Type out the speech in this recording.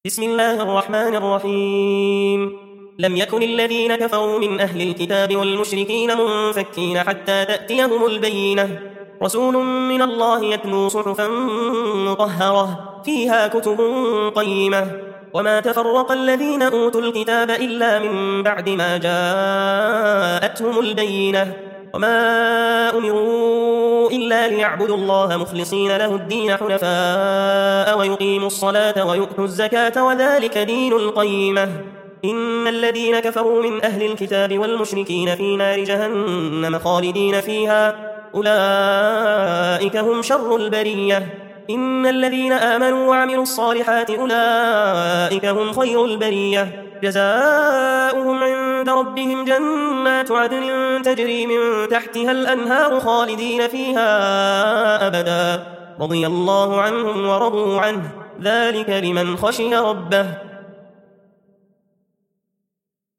بسم الله الرحمن الرحيم. لم يكن الذين كفروا من أهل الكتاب والمشركين منفكين حتى تأتيهم البينة. رسول من الله يتلو صحفا مطهرة فيها كتب قيمة. وما تفرق الذين أوتوا الكتاب إلا من بعد ما جاءتهم البينة. وما أمروا إلا ليعبدوا الله مخلصين له الدين حنفاء ويقيموا الصلاة ويؤتوا الزكاة وذلك دين القيمة. إن الذين كفروا من أهل الكتاب والمشركين في نار جهنم خالدين فيها أولئك هم شر البرية. إن الذين آمنوا وعملوا الصالحات أولئك هم خير البرية. جزاؤهم عند ربهم جنات عدن تجري من تحتها الأنهار خالدين فيها أبدا رضي الله عنهم ورضوا عنه ذلك لمن خشي ربه.